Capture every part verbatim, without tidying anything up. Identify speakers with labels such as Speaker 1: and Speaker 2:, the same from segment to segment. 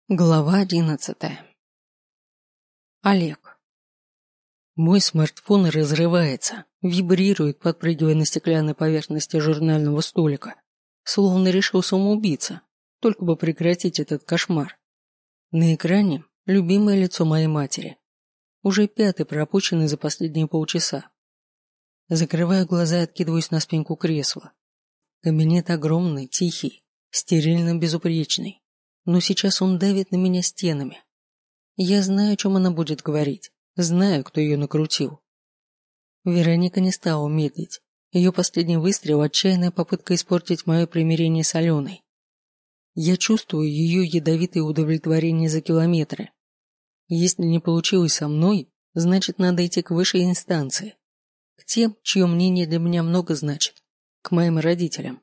Speaker 1: Глава одиннадцатая. Олег. Мой смартфон разрывается, вибрирует, подпрыгивая на стеклянной поверхности журнального столика, словно решил самоубийца, только бы прекратить этот кошмар. На экране любимое лицо моей матери, уже пятый пропущенный за последние полчаса. Закрываю глаза и откидываюсь на спинку кресла. Кабинет огромный, тихий, стерильно безупречный. Но сейчас он давит на меня стенами. Я знаю, о чем она будет говорить, знаю, кто ее накрутил. Вероника не стала медлить. Ее последний выстрел – отчаянная попытка испортить мое примирение с Аленой. Я чувствую ее ядовитое удовлетворение за километры. Если не получилось со мной, значит, надо идти к высшей инстанции. К тем, чье мнение для меня много значит. К моим родителям.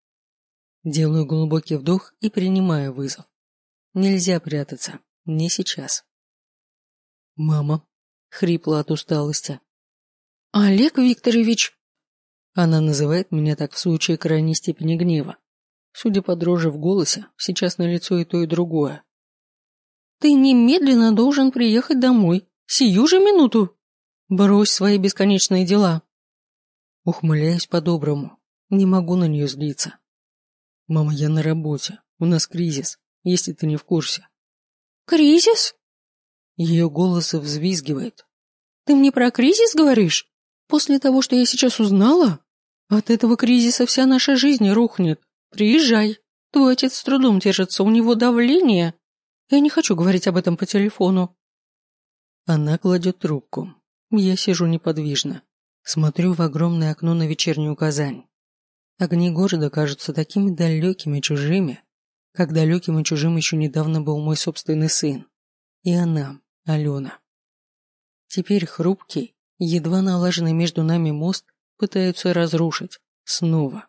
Speaker 1: Делаю глубокий вдох и принимаю вызов. Нельзя прятаться. Не сейчас. «Мама», — хрипло от усталости. «Олег Викторович!» Она называет меня так в случае крайней степени гнева. Судя по дрожи в голосе, сейчас налицо и то, и другое. «Ты немедленно должен приехать домой. Сию же минуту. Брось свои бесконечные дела». Ухмыляюсь по-доброму. Не могу на нее злиться. «Мама, я на работе. У нас кризис, если ты не в курсе».
Speaker 2: «Кризис?»
Speaker 1: Ее голос взвизгивает.
Speaker 2: «Ты мне про кризис говоришь? После того, что я сейчас узнала? От этого кризиса вся наша жизнь рухнет. Приезжай. Твой отец с трудом держится, у него давление. Я не хочу говорить об этом по телефону».
Speaker 1: Она кладет трубку. Я сижу неподвижно. Смотрю в огромное окно на вечернюю Казань. Огни города кажутся такими далекими, чужими, как далеким и чужим еще недавно был мой собственный сын. И она, Алена. Теперь хрупкий, едва налаженный между нами мост пытаются разрушить. Снова.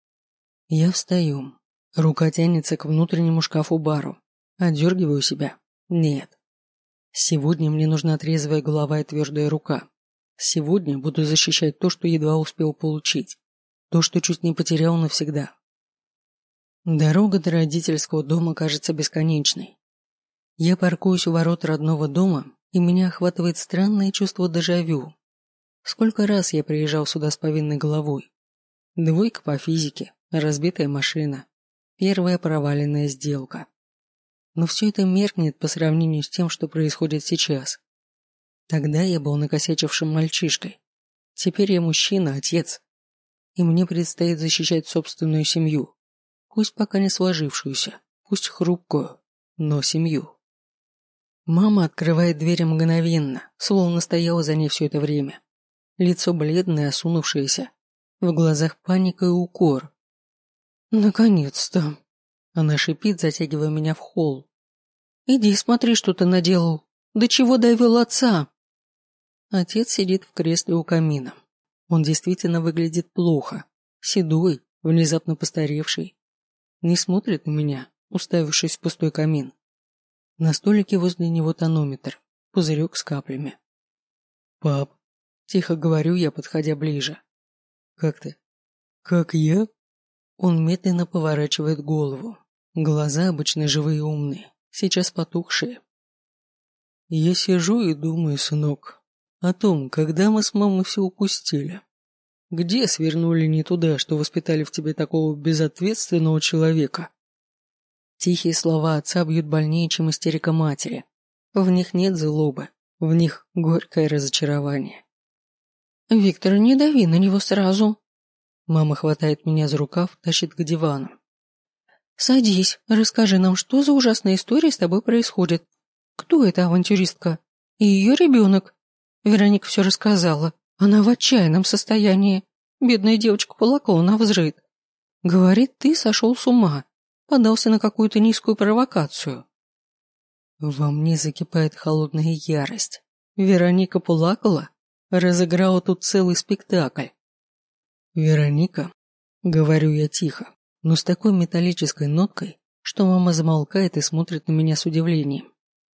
Speaker 1: Я встаю. Рука тянется к внутреннему шкафу-бару. Отдергиваю себя. Нет. Сегодня мне нужна трезвая голова и твердая рука. Сегодня буду защищать то, что едва успел получить. То, что чуть не потерял навсегда. Дорога до родительского дома кажется бесконечной. Я паркуюсь у ворот родного дома, и меня охватывает странное чувство дежавю. Сколько раз я приезжал сюда с повинной головой. Двойка по физике, разбитая машина, первая проваленная сделка. Но все это меркнет по сравнению с тем, что происходит сейчас. Тогда я был накосячившим мальчишкой. Теперь я мужчина, отец. И мне предстоит защищать собственную семью. Пусть пока не сложившуюся, пусть хрупкую, но семью. Мама открывает дверь мгновенно, словно стояла за ней все это время. Лицо бледное, осунувшееся. В глазах паника и укор.
Speaker 2: «Наконец-то!»
Speaker 1: Она шипит, затягивая меня в холл.
Speaker 2: «Иди смотри, что ты наделал. До чего довел отца?»
Speaker 1: Отец сидит в кресле у камина. Он действительно выглядит плохо. Седой, внезапно постаревший. Не смотрит на меня, уставившись в пустой камин. На столике возле него тонометр, пузырек с каплями. «Пап», — тихо говорю я, подходя ближе. «Как ты?» «Как я?» Он медленно поворачивает голову. Глаза обычно живые и умные, сейчас потухшие. Я сижу и думаю, сынок, о том, когда мы с мамой все упустили. Где свернули не туда, что воспитали в тебе такого безответственного человека? Тихие слова отца бьют больнее, чем истерика матери. В них нет злобы, в них горькое разочарование.
Speaker 2: «Виктор, не дави на него сразу».
Speaker 1: Мама хватает меня за рукав, тащит к дивану.
Speaker 2: «Садись, расскажи нам, что за ужасная история с тобой происходит. Кто эта авантюристка? И ее ребенок?» Вероника все рассказала. Она в отчаянном состоянии. Бедная девочка плакала навзрыд. Говорит, ты сошел с ума. Подался на какую-то низкую провокацию.
Speaker 1: Во мне закипает холодная ярость. Вероника плакала? Разыграла тут целый спектакль. «Вероника», — говорю я тихо, но с такой металлической ноткой, что мама замолкает и смотрит на меня с удивлением.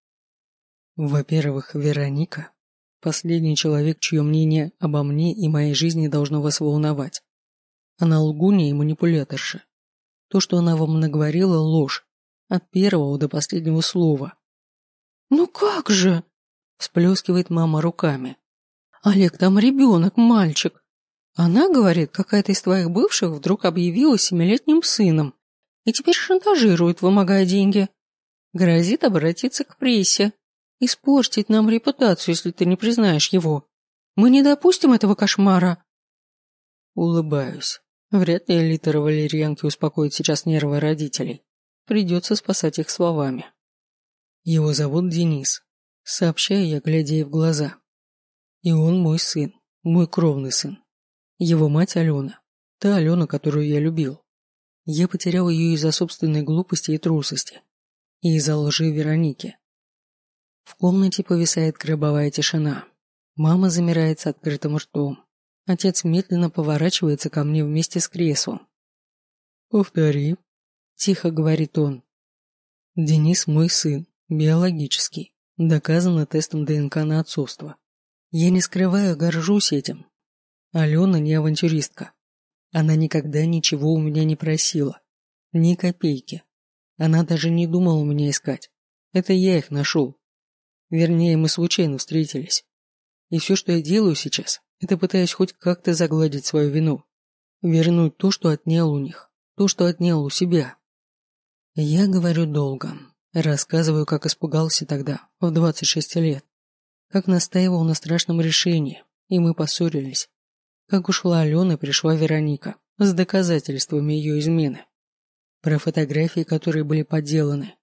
Speaker 1: Во-первых, Вероника — последний человек, чье мнение обо мне и моей жизни должно вас волновать. Она лгунья и манипуляторша. То, что она вам наговорила, ложь. от первого до последнего слова.
Speaker 2: «Ну как же?» – всплескивает мама руками. «Олег, там ребенок, мальчик. Она, говорит, какая-то из твоих бывших вдруг объявилась семилетним сыном и теперь шантажирует, вымогая деньги. Грозит обратиться к прессе, испортить нам репутацию, если ты не признаешь его. Мы не допустим этого кошмара».
Speaker 1: Улыбаюсь. Вряд ли литра валерьянки успокоит сейчас нервы родителей. Придется спасать их словами. Его зовут Денис. Сообщаю я, глядя ей в глаза. И он мой сын, мой кровный сын. Его мать Алена. Та Алена, которую я любил. Я потерял ее из-за собственной глупости и трусости. И из-за лжи Вероники. В комнате повисает гробовая тишина. Мама замирает с открытым ртом. Отец медленно поворачивается ко мне вместе с креслом. «Повтори», – тихо говорит он. «Денис мой сын, биологический, доказано тестом ДНК на отцовство. Я не скрываю, горжусь этим. Алена не авантюристка. Она никогда ничего у меня не просила. Ни копейки. Она даже не думала у меня искать. Это я их нашел. Вернее, мы случайно встретились. И все, что я делаю сейчас, это пытаюсь хоть как-то загладить свою вину. Вернуть то, что отнял у них. То, что отнял у себя». Я говорю долго. Рассказываю, как испугался тогда, в двадцать шесть лет. Как настаивал на страшном решении, и мы поссорились. Как ушла Алена и пришла Вероника с доказательствами ее измены. Про фотографии, которые были подделаны.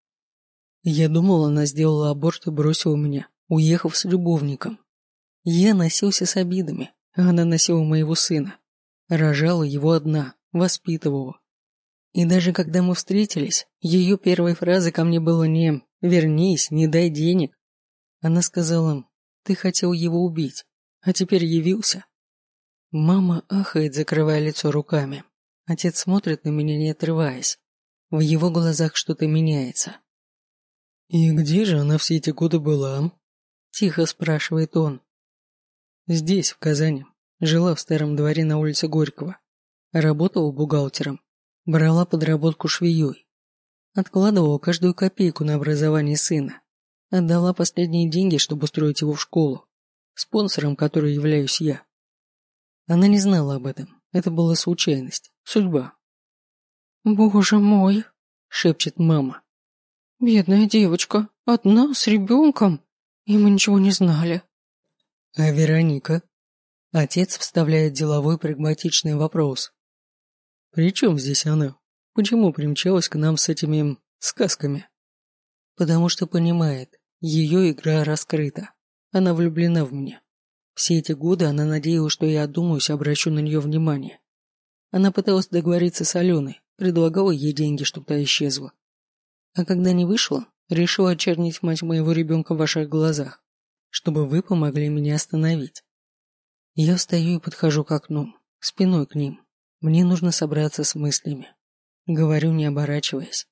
Speaker 1: Я думал, она сделала аборт и бросила меня, уехав с любовником. Я носился с обидами, а она носила моего сына. Рожала его одна, воспитывала. И даже когда мы встретились, ее первой фразой ко мне было не «вернись, не дай денег». Она сказала: «Ты хотел его убить, а теперь явился». Мама ахает, закрывая лицо руками. Отец смотрит на меня, не отрываясь. В его глазах что-то меняется. «И где же она все эти годы была?» – тихо спрашивает он. «Здесь, в Казани. Жила в старом дворе на улице Горького. Работала бухгалтером. Брала подработку швеей. Откладывала каждую копейку на образование сына. Отдала последние деньги, чтобы устроить его в школу, спонсором которой являюсь я. Она не знала об этом. Это была случайность, судьба».
Speaker 2: «Боже мой!» –
Speaker 1: шепчет мама.
Speaker 2: «Бедная девочка, одна, с ребенком, и мы ничего не знали».
Speaker 1: «А Вероника?» Отец вставляет деловой прагматичный вопрос. «При чем здесь она? Почему примчалась к нам с этими сказками?» «Потому что понимает, ее игра раскрыта. Она влюблена в меня. Все эти годы она надеялась, что я одумаюсь и обращу на нее внимание. Она пыталась договориться с Аленой, предлагала ей деньги, чтобы та исчезла. А когда не вышло, решила очернить мать моего ребенка в ваших глазах, чтобы вы помогли меня остановить. Я встаю и подхожу к окну, спиной к ним. Мне нужно собраться с мыслями. Говорю, не оборачиваясь.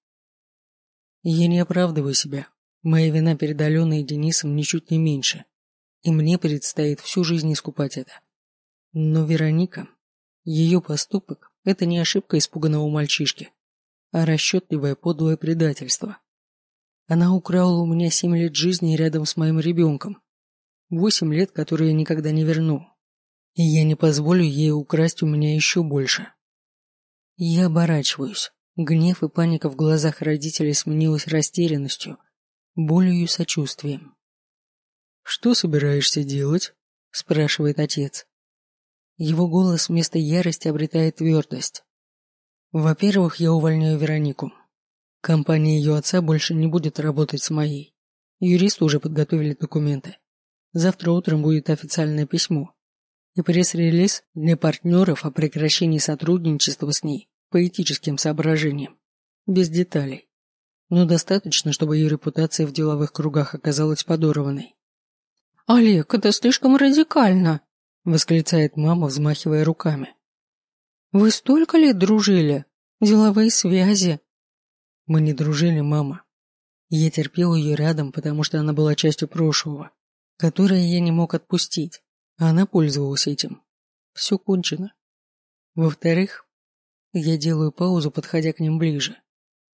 Speaker 1: Я не оправдываю себя. Моя вина перед Аленой и Денисом ничуть не меньше. И мне предстоит всю жизнь искупать это. Но Вероника, ее поступок – это не ошибка испуганного мальчишки, а расчетливое подлое предательство. Она украла у меня семь лет жизни рядом с моим ребенком. Восемь лет, которые я никогда не верну. И я не позволю ей украсть у меня еще больше. Я оборачиваюсь. Гнев и паника в глазах родителей сменилась растерянностью, болью и сочувствием. «Что собираешься делать?» – спрашивает отец. Его голос вместо ярости обретает твердость. «Во-первых, я увольняю Веронику. Компания ее отца больше не будет работать с моей. Юристы уже подготовили документы. Завтра утром будет официальное письмо и пресс-релиз для партнеров о прекращении сотрудничества с ней по этическим соображениям. Без деталей. Но достаточно, чтобы ее репутация в деловых кругах оказалась подорванной».
Speaker 2: «Олег, это слишком радикально!» –
Speaker 1: восклицает мама, взмахивая руками.
Speaker 2: «Вы столько лет дружили? Деловые связи?»
Speaker 1: «Мы не дружили, мама. Я терпел ее рядом, потому что она была частью прошлого, которое я не мог отпустить, а она пользовалась этим. Все кончено. Во-вторых, я делаю паузу, подходя к ним ближе.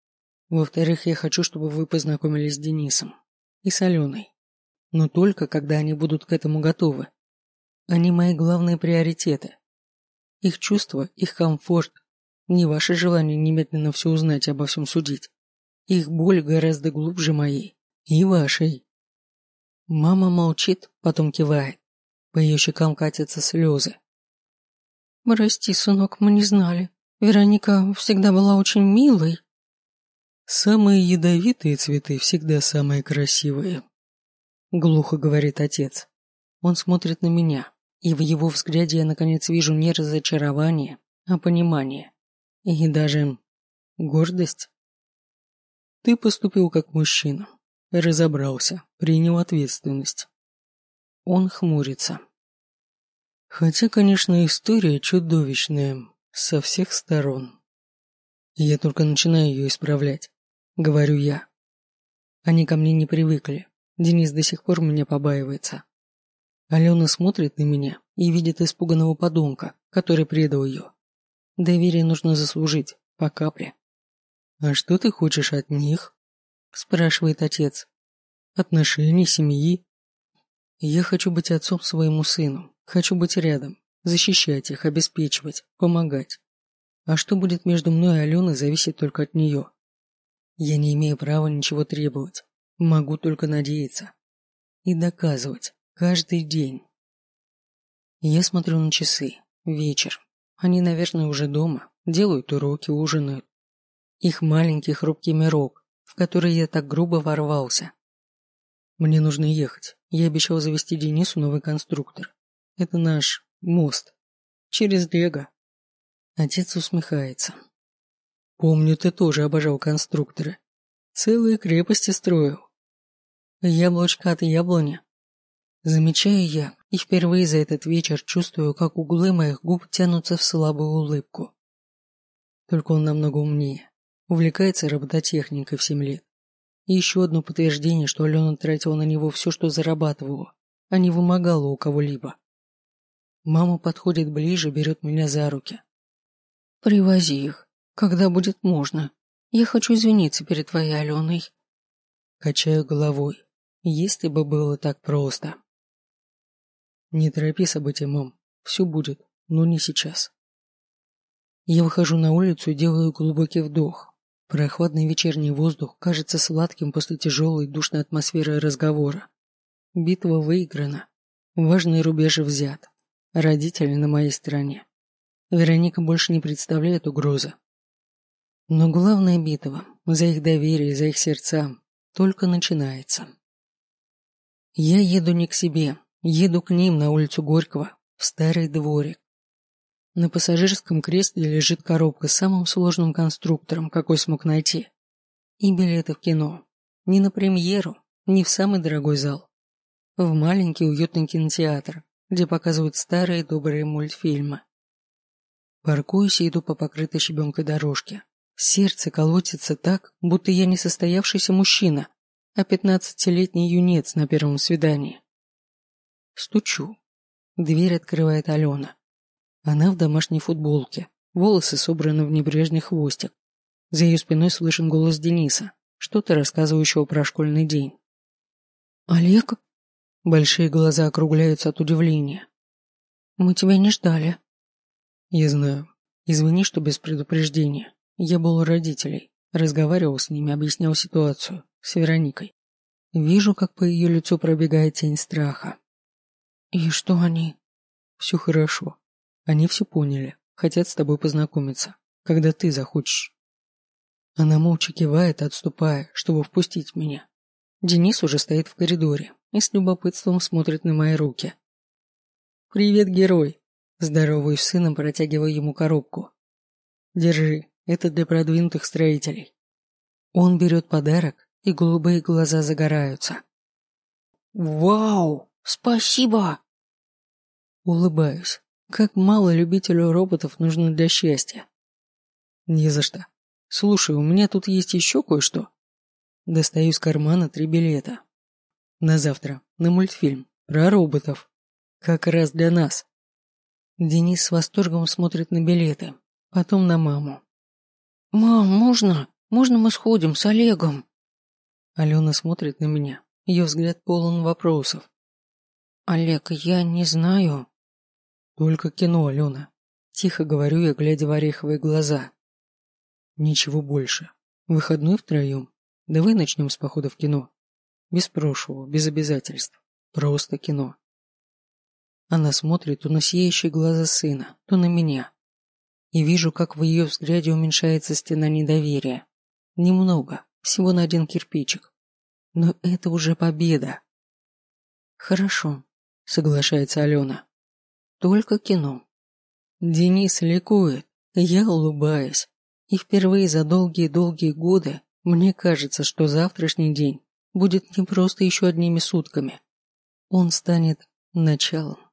Speaker 1: Во-вторых, я хочу, чтобы вы познакомились с Денисом и с Аленой. Но только когда они будут к этому готовы. Они мои главные приоритеты. Их чувства, их комфорт, не ваше желание немедленно все узнать и обо всем судить. Их боль гораздо глубже моей и вашей. Мама молчит, потом кивает. По ее щекам катятся слезы.
Speaker 2: Прости, сынок, мы не знали. Вероника всегда была очень милой.
Speaker 1: Самые ядовитые цветы всегда самые красивые. Глухо говорит отец. Он смотрит на меня, и в его взгляде я наконец вижу не разочарование, а понимание. И даже гордость. Ты поступил как мужчина. Разобрался, принял ответственность. Он хмурится. Хотя, конечно, история чудовищная со всех сторон. Я только начинаю ее исправлять, говорю я. Они ко мне не привыкли. Денис до сих пор меня побаивается. Алена смотрит на меня и видит испуганного подонка, который предал ее. Доверие нужно заслужить, по капле. «А что ты хочешь от них?» – спрашивает отец. «Отношений, семьи?» «Я хочу быть отцом своему сыну, хочу быть рядом, защищать их, обеспечивать, помогать. А что будет между мной и Аленой, зависит только от нее. Я не имею права ничего требовать, могу только надеяться. И доказывать, каждый день». Я смотрю на часы, вечер. Они, наверное, уже дома, делают уроки, ужинают. Их маленький хрупкий мирок, в который я так грубо ворвался. Мне нужно ехать. Я обещал завести Денису новый конструктор. Это наш мост. Через Лего. Отец усмехается. Помню, ты тоже обожал конструкторы. Целые крепости строил. Яблочко от яблони. Замечаю я, и впервые за этот вечер чувствую, как углы моих губ тянутся в слабую улыбку. Только он намного умнее. Увлекается робототехникой в семь лет. И еще одно подтверждение, что Алена тратила на него все, что зарабатывала, а не вымогала у кого-либо. Мама подходит ближе, берет меня за руки.
Speaker 2: Привози их, когда будет можно. Я хочу извиниться перед твоей Аленой.
Speaker 1: Качаю головой. Если бы было так просто. Не торопи события, мам. Все будет, но не сейчас. Я выхожу на улицу и делаю глубокий вдох. Прохладный вечерний воздух кажется сладким после тяжелой душной атмосферы разговора. Битва выиграна. Важный рубеж взят. Родители на моей стороне. Вероника больше не представляет угрозы. Но главная битва за их доверие, за их сердца только начинается. Я еду не к себе, еду к ним на улицу Горького, в старый дворик. На пассажирском кресле лежит коробка с самым сложным конструктором, какой смог найти. И билеты в кино. Не на премьеру, не в самый дорогой зал. В маленький уютный кинотеатр, где показывают старые добрые мультфильмы. Паркуюсь и иду по покрытой щебенкой дорожке. Сердце колотится так, будто я не состоявшийся мужчина, а пятнадцатилетний юнец на первом свидании. Стучу. Дверь открывает Алена. Она в домашней футболке, волосы собраны в небрежный хвостик. За ее спиной слышен голос Дениса, что-то рассказывающего про школьный день.
Speaker 2: «Олег?»
Speaker 1: Большие глаза округляются от удивления.
Speaker 2: «Мы тебя не ждали».
Speaker 1: «Я знаю. Извини, что без предупреждения. Я был у родителей, разговаривал с ними, объяснял ситуацию с Вероникой. Вижу, как по ее лицу пробегает тень страха».
Speaker 2: «И что они?»
Speaker 1: «Все хорошо. Они все поняли, хотят с тобой познакомиться, когда ты захочешь». Она молча кивает, отступая, чтобы впустить меня. Денис уже стоит в коридоре и с любопытством смотрит на мои руки. «Привет, герой!» Здороваюсь с сыном, протягивая ему коробку. «Держи, это для продвинутых строителей». Он берет подарок, и голубые глаза загораются.
Speaker 2: «Вау! Спасибо!»
Speaker 1: Улыбаюсь. Как мало любителю роботов нужно для счастья. Не за что. Слушай, у меня тут есть еще кое-что. Достаю из кармана три билета. На завтра, на мультфильм, про роботов. Как раз для нас. Денис с восторгом смотрит на билеты, потом на маму.
Speaker 2: «Мам, можно?» Можно мы сходим с Олегом?»
Speaker 1: Алена смотрит на меня. Ее взгляд полон вопросов.
Speaker 2: «Олег, я не знаю».
Speaker 1: «Только кино, Алена». Тихо говорю я, глядя в ореховые глаза. «Ничего больше. Выходной втроем. Давай начнем с похода в кино. Без прошлого, без обязательств. Просто кино». Она смотрит то на сияющие глаза сына, то на меня. И вижу, как в ее взгляде уменьшается стена недоверия. Немного, всего на один кирпичик. Но это уже победа.
Speaker 2: «Хорошо», —
Speaker 1: соглашается Алена.
Speaker 2: «Только кино».
Speaker 1: Денис ликует, я улыбаюсь. И впервые за долгие-долгие годы мне кажется, что завтрашний день будет не просто еще одними сутками. Он станет началом.